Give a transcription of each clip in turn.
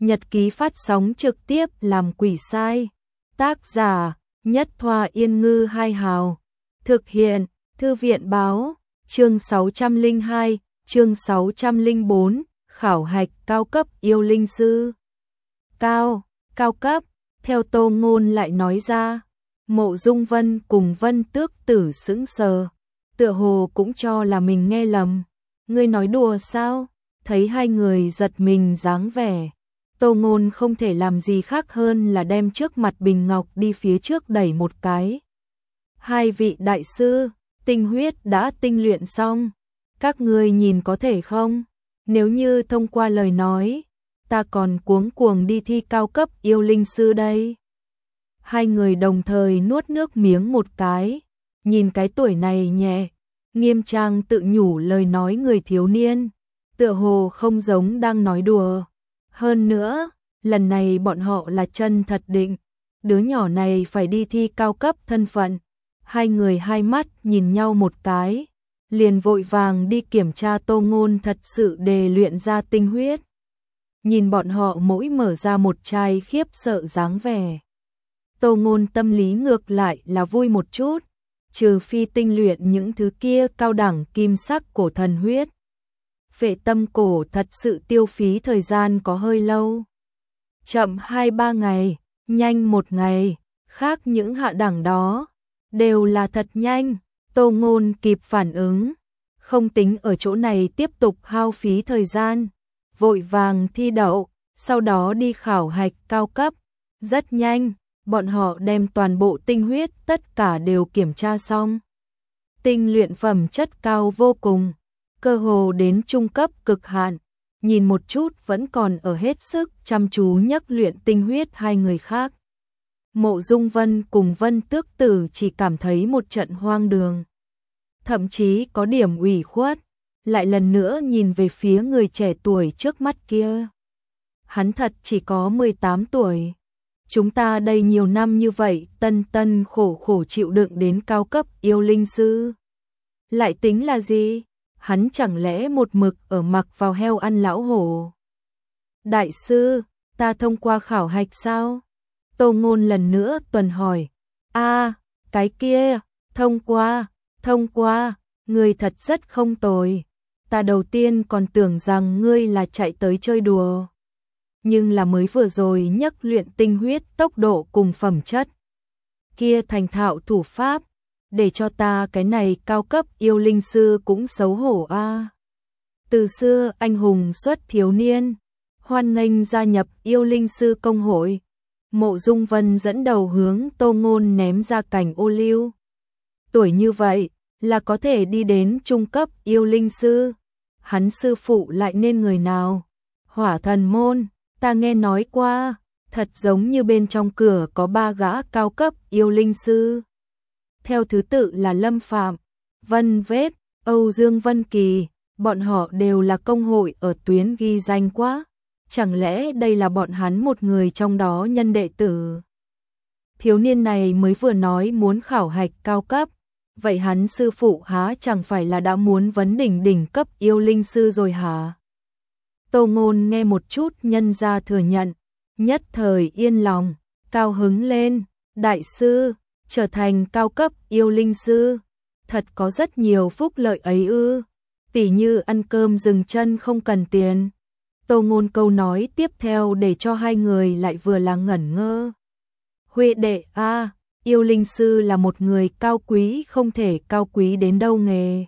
nhật ký phát sóng trực tiếp làm quỷ sai. Tác giả, Nhất Thoa Yên Ngư Hai Hào. Thực hiện, Thư viện Báo. Chương 602, chương 604, khảo hạch cao cấp yêu linh sư. Cao cấp, theo Tô Ngôn lại nói ra. Mộ Dung Vân cùng Vân Tước Tử sững sờ, tựa hồ cũng cho là mình nghe lầm. Ngươi nói đùa sao? Thấy hai người giật mình dáng vẻ, Tô Ngôn không thể làm gì khác hơn là đem trước mặt bình ngọc đi phía trước đẩy một cái. Hai vị đại sư, tinh huyết đã tinh luyện xong, các ngươi nhìn có thể không? Nếu như thông qua lời nói, ta còn cuống cuồng đi thi cao cấp yêu linh sư đây. Hai người đồng thời nuốt nước miếng một cái, nhìn cái tuổi này nhẹ, nghiêm trang tự nhủ lời nói người thiếu niên, tựa hồ không giống đang nói đùa. Hơn nữa, lần này bọn họ là chân thật định, đứa nhỏ này phải đi thi cao cấp thân phận. Hai người hai mắt nhìn nhau một cái, liền vội vàng đi kiểm tra Tô Ngôn thật sự đề luyện ra tinh huyết. Nhìn bọn họ mỗi mở ra một chai khiếp sợ dáng vẻ, Tô Ngôn tâm lý ngược lại là vui một chút, trừ phi tinh luyện những thứ kia cao đẳng kim sắc cổ thần huyết. Phệ tâm cổ thật sự tiêu phí thời gian có hơi lâu. Chậm 2-3 ngày, nhanh 1 ngày, khác những hạ đẳng đó, đều là thật nhanh. Tô Ngôn kịp phản ứng, không tính ở chỗ này tiếp tục hao phí thời gian, vội vàng thi đậu, sau đó đi khảo hạch cao cấp. Rất nhanh, bọn họ đem toàn bộ tinh huyết tất cả đều kiểm tra xong. Tinh luyện phẩm chất cao vô cùng, cơ hồ đến trung cấp cực hạn, nhìn một chút vẫn còn ở hết sức chăm chú nhắc luyện tinh huyết hai người khác. Mộ Dung Vân cùng Vân Tước Tử chỉ cảm thấy một trận hoang đường, thậm chí có điểm ủy khuất, lại lần nữa nhìn về phía người trẻ tuổi trước mắt kia. Hắn thật chỉ có 18 tuổi. Chúng ta đây nhiều năm như vậy, tân khổ chịu đựng đến cao cấp yêu linh sư. Lại tính là gì? Hắn chẳng lẽ một mực ở mặc vào heo ăn lão hổ? Đại sư, ta thông qua khảo hạch sao? Tô Ngôn lần nữa tuần hỏi. Cái kia, thông qua, ngươi thật rất không tồi. Ta đầu tiên còn tưởng rằng ngươi là chạy tới chơi đùa. Nhưng là mới vừa rồi nhắc luyện tinh huyết tốc độ cùng phẩm chất. Kia thành thạo thủ pháp, để cho ta cái này cao cấp yêu linh sư cũng xấu hổ a. Từ xưa anh hùng xuất thiếu niên, hoan nghênh gia nhập yêu linh sư công hội. Mộ Dung Vân dẫn đầu hướng Tô Ngôn ném ra cành ô liu. Tuổi như vậy là có thể đi đến trung cấp yêu linh sư. Hắn sư phụ lại nên người nào? Hỏa Thần môn, ta nghe nói qua, thật giống như bên trong cửa có 3 gã cao cấp yêu linh sư. Theo thứ tự là Lâm Phạm, Vân Vết, Âu Dương Vân Kỳ, bọn họ đều là công hội ở tuyến ghi danh quá. Chẳng lẽ đây là bọn hắn một người trong đó nhân đệ tử? Thiếu niên này mới vừa nói muốn khảo hạch cao cấp, vậy hắn sư phụ há chẳng phải là đã muốn vấn đỉnh cấp yêu linh sư rồi hả? Tô Ngôn nghe một chút nhân ra thừa nhận, nhất thời yên lòng, cao hứng lên. Đại sư, trở thành cao cấp yêu linh sư, thật có rất nhiều phúc lợi ấy ư? Tỉ như ăn cơm dừng chân không cần tiền. Tô Ngôn câu nói tiếp theo để cho hai người lại vừa là ngẩn ngơ. Huệ đệ yêu linh sư là một người cao quý không thể cao quý đến đâu nghề.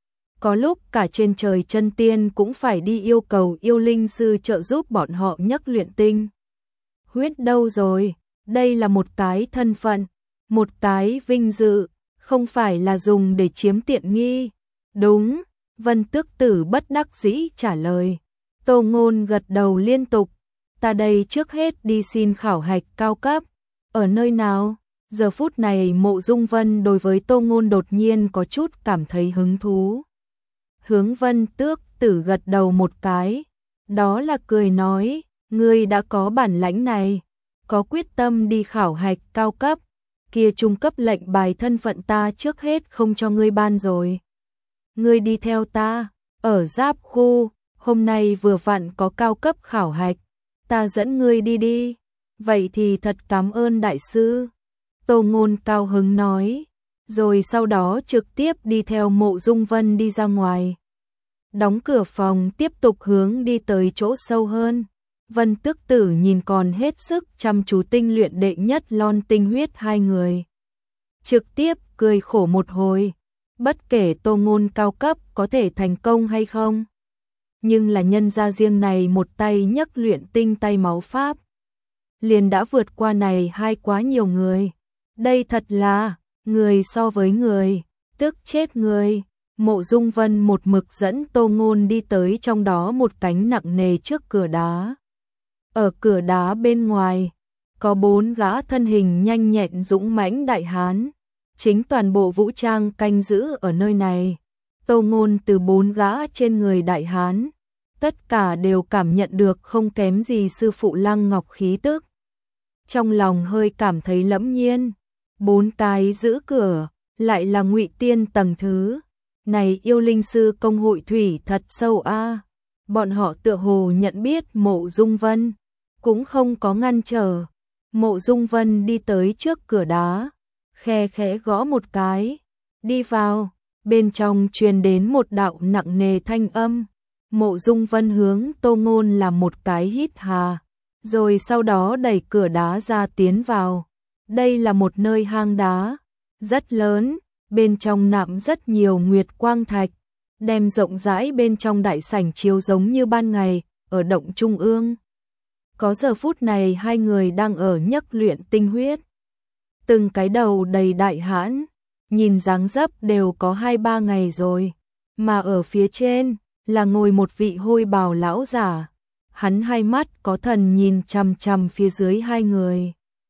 Có lúc cả trên trời chân tiên cũng phải đi yêu cầu yêu linh sư trợ giúp bọn họ nhắc luyện tinh huyết đâu rồi. Đây là một cái thân phận, một cái vinh dự, không phải là dùng để chiếm tiện nghi. Đúng, Vân Tước Tử bất đắc dĩ trả lời. Tô Ngôn gật đầu liên tục. Ta đây trước hết đi xin khảo hạch cao cấp. Ở nơi nào? Giờ phút này Mộ Dung Vân đối với Tô Ngôn đột nhiên có chút cảm thấy hứng thú. Hướng Vân Tước Tử gật đầu một cái, đó là cười nói, ngươi đã có bản lãnh này, có quyết tâm đi khảo hạch cao cấp, kia trung cấp lệnh bài thân phận ta trước hết không cho ngươi ban rồi. Ngươi đi theo ta, ở Giáp khu, hôm nay vừa vặn có cao cấp khảo hạch, ta dẫn ngươi đi đi. Vậy thì thật cảm ơn đại sư. Tô Ngôn cao hứng nói, rồi sau đó trực tiếp đi theo Mộ Dung Vân đi ra ngoài. Đóng cửa phòng tiếp tục hướng đi tới chỗ sâu hơn. Vân Tước Tử nhìn còn hết sức chăm chú tinh luyện đệ nhất lon tinh huyết hai người. Trực tiếp cười khổ một hồi, bất kể Tô Ngôn cao cấp có thể thành công hay không. Nhưng là nhân gia riêng này một tay nhấc luyện tinh tay máu pháp. Liền đã vượt qua này hai quá nhiều người. Đây thật là, người so với người, tức chết người. Mộ Dung Vân một mực dẫn Tô Ngôn đi tới trong đó một cánh nặng nề trước cửa đá. Ở cửa đá bên ngoài, có 4 gã thân hình nhanh nhẹn dũng mãnh đại hán. Chính toàn bộ vũ trang canh giữ ở nơi này. Tô Ngôn từ 4 gã trên người đại hán, tất cả đều cảm nhận được không kém gì sư phụ Lăng Ngọc khí tức. Trong lòng hơi cảm thấy lẫm nhiên, 4 cái giữ cửa, lại là Ngụy Tiên tầng thứ. Này yêu linh sư công hội thủy thật sâu a. Bọn họ tựa hồ nhận biết Mộ Dung Vân, cũng không có ngăn trở. Mộ Dung Vân đi tới trước cửa đá, khe khẽ gõ một cái, đi vào, bên trong truyền đến một đạo nặng nề thanh âm. Mộ Dung Vân hướng Tô Ngôn làm một cái hít hà, rồi sau đó đẩy cửa đá ra tiến vào. Đây là một nơi hang đá, rất lớn, bên trong nạm rất nhiều nguyệt quang thạch, đem rộng rãi bên trong đại sảnh chiếu giống như ban ngày, ở động trung ương. Có giờ phút này hai người đang ở nhấc luyện tinh huyết. Từng cái đầu đầy đại hãn, nhìn dáng dấp đều có 2-3 ngày rồi, mà ở phía trên là ngồi một vị hôi bào lão giả. Hắn hai mắt có thần nhìn chằm chằm phía dưới hai người.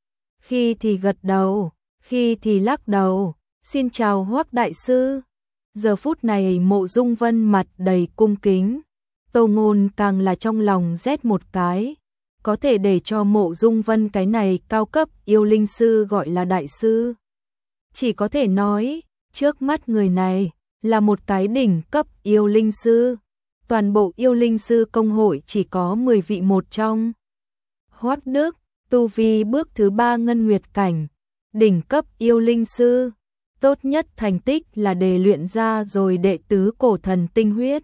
Khi thì gật đầu, khi thì lắc đầu, xin chào Hoắc đại sư. Giờ phút này Mộ Dung Vân mặt đầy cung kính, Tô Ngôn càng là trong lòng rét một cái. Có thể để cho Mộ Dung Vân cái này cao cấp yêu linh sư gọi là đại sư. Chỉ có thể nói, trước mắt người này là một cái đỉnh cấp yêu linh sư. Toàn bộ yêu linh sư công hội chỉ có 10 vị một trong. Hoắc Đức, tu vi bước thứ 3 ngân nguyệt cảnh, đỉnh cấp yêu linh sư. Tốt nhất thành tích là đề luyện ra rồi đệ tứ cổ thần tinh huyết.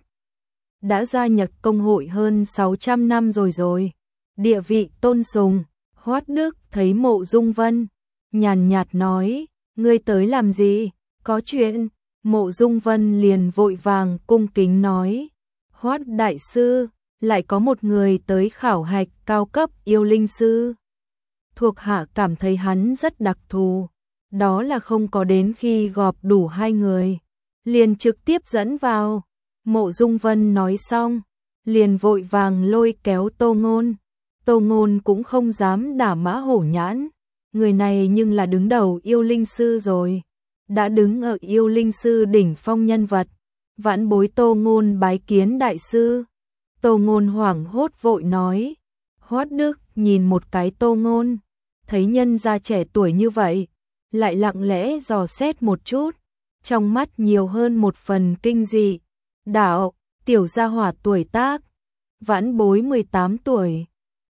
Đã gia nhập công hội hơn 600 năm rồi. Địa vị tôn sùng. Hoắc Đức thấy Mộ Dung Vân, nhàn nhạt nói, ngươi tới làm gì? Có chuyện. Mộ Dung Vân liền vội vàng cung kính nói, Hoắc đại sư, lại có một người tới khảo hạch cao cấp yêu linh sư. Thuộc hạ cảm thấy hắn rất đặc thù, đó là không có đến khi gọp đủ 2 người, liền trực tiếp dẫn vào. Mộ Dung Vân nói xong, liền vội vàng lôi kéo Tô Ngôn. Tô Ngôn cũng không dám đả mã hổ nhãn, người này nhưng là đứng đầu yêu linh sư rồi, đã đứng ở yêu linh sư đỉnh phong nhân vật. Vãn bối Tô Ngôn bái kiến đại sư. Tô Ngôn hoảng hốt vội nói. Hoắc Đức nhìn một cái Tô Ngôn, thấy nhân gia trẻ tuổi như vậy, lại lặng lẽ dò xét một chút, trong mắt nhiều hơn một phần kinh dị. Đạo, tiểu gia hỏa tuổi tác, vãn bối 18 tuổi.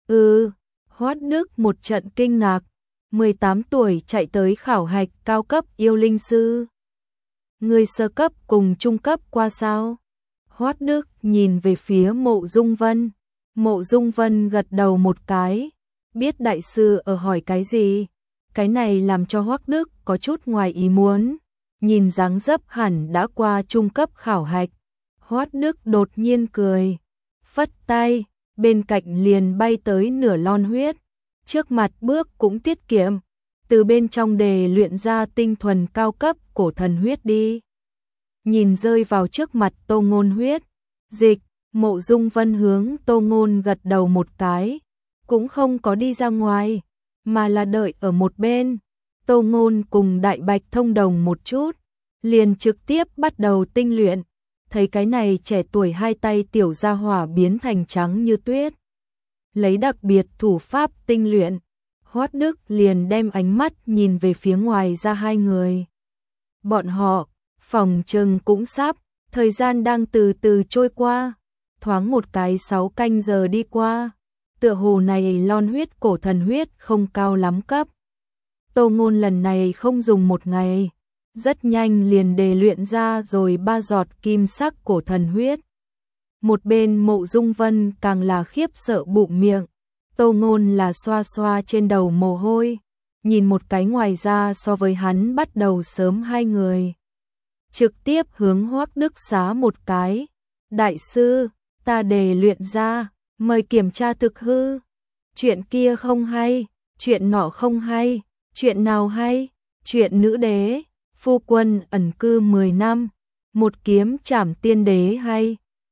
Hoắc Đức một trận kinh ngạc, 18 tuổi chạy tới khảo hạch cao cấp yêu linh sư. Người sơ cấp cùng trung cấp qua sao? Hoắc Đức nhìn về phía Mộ Dung Vân. Mộ Dung Vân gật đầu một cái, biết đại sư ở hỏi cái gì. Cái này làm cho Hoắc Đức có chút ngoài ý muốn. Nhìn dáng dấp hẳn đã qua trung cấp khảo hạch. Hoắc Đức đột nhiên cười, phất tay, bên cạnh liền bay tới nửa lon huyết. Trước mặt bước cũng tiết kiệm, từ bên trong đề luyện ra tinh thuần cao cấp cổ thần huyết đi. Nhìn rơi vào trước mặt Tô Ngôn huyết, dịch, Mộ Dung Vân hướng Tô Ngôn gật đầu một cái, cũng không có đi ra ngoài, mà là đợi ở một bên. Tô Ngôn cùng Đại Bạch thông đồng một chút, liền trực tiếp bắt đầu tinh luyện. Thấy cái này trẻ tuổi hai tay tiểu gia hỏa biến thành trắng như tuyết, lấy đặc biệt thủ pháp tinh luyện, Hoắc Đức liền đem ánh mắt nhìn về phía ngoài ra hai người. Bọn họ, phòng trừng cũng sắp, thời gian đang từ từ trôi qua, thoáng một cái 6 canh giờ đi qua. tựa hồ này lon huyết cổ thần huyết không cao lắm cấp. Tô Ngôn lần này không dùng một ngày, rất nhanh liền đề luyện ra rồi 3 giọt kim sắc cổ thần huyết. Một bên Mộ Dung Vân càng là khiếp sợ bụng miệng, Tô Ngôn là xoa xoa trên đầu mồ hôi, nhìn một cái ngoài ra so với hắn bắt đầu sớm hai người. Trực tiếp hướng Hoắc Đức Xá một cái, đại sư, ta đề luyện ra, mời kiểm tra thực hư. Chuyện kia không hay, chuyện nọ không hay, chuyện nào hay, chuyện nữ đế, phu quân ẩn cư 10 năm, một kiếm trảm tiên đế hay.